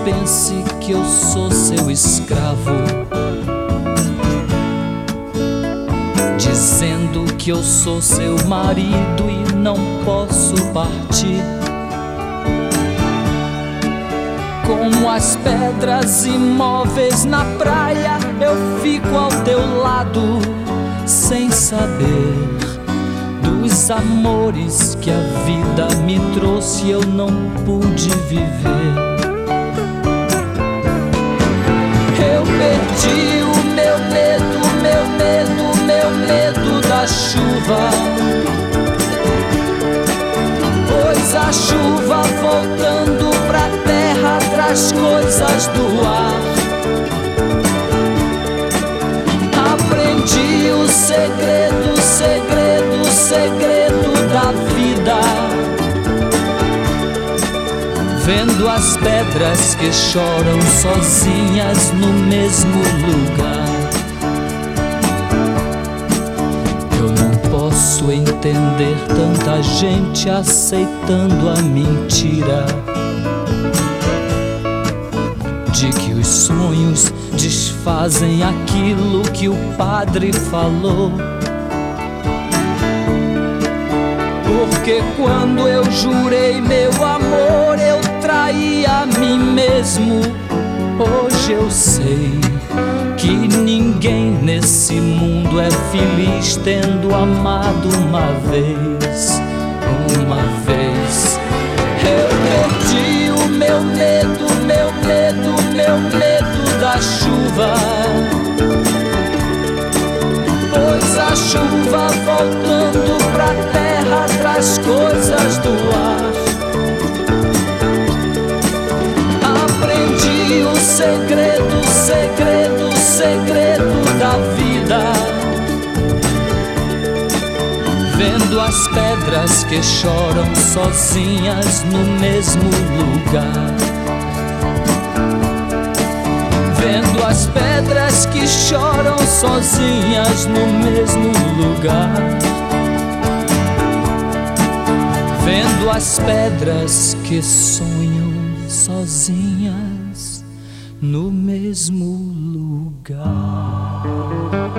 pense que eu sou seu escravo, dizendo que eu sou seu marido e não posso partir. Como as pedras imóveis na praia, eu fico ao teu lado, sem saber dos amores que a vida me trouxe e eu não pude viver. Eu perdi o meu medo, meu medo, meu medo da chuva, pois a chuva voltando pra terra traz coisas do ar. Aprendi o segredo, segredo, segredo da vida, vendo as pedras que choram sozinhas no mesmo lugar. Eu não posso entender tanta gente aceitando a mentira de que os sonhos desfazem aquilo que o padre falou. Porque quando eu jurei meu amor, eu traí a mim mesmo. Hoje eu sei que ninguém nesse mundo é feliz tendo amado uma vez. Uma vez eu perdi o meu medo, meu medo, meu medo da chuva, pois a chuva voltando pra terra traz coisas do ar. Aprendi o segredo, segredo, segredo da vida, vendo as pedras que choram sozinhas no mesmo lugar. Vendo as pedras que choram sozinhas no mesmo lugar. Vendo as pedras que sonham sozinhas no mesmo lugar.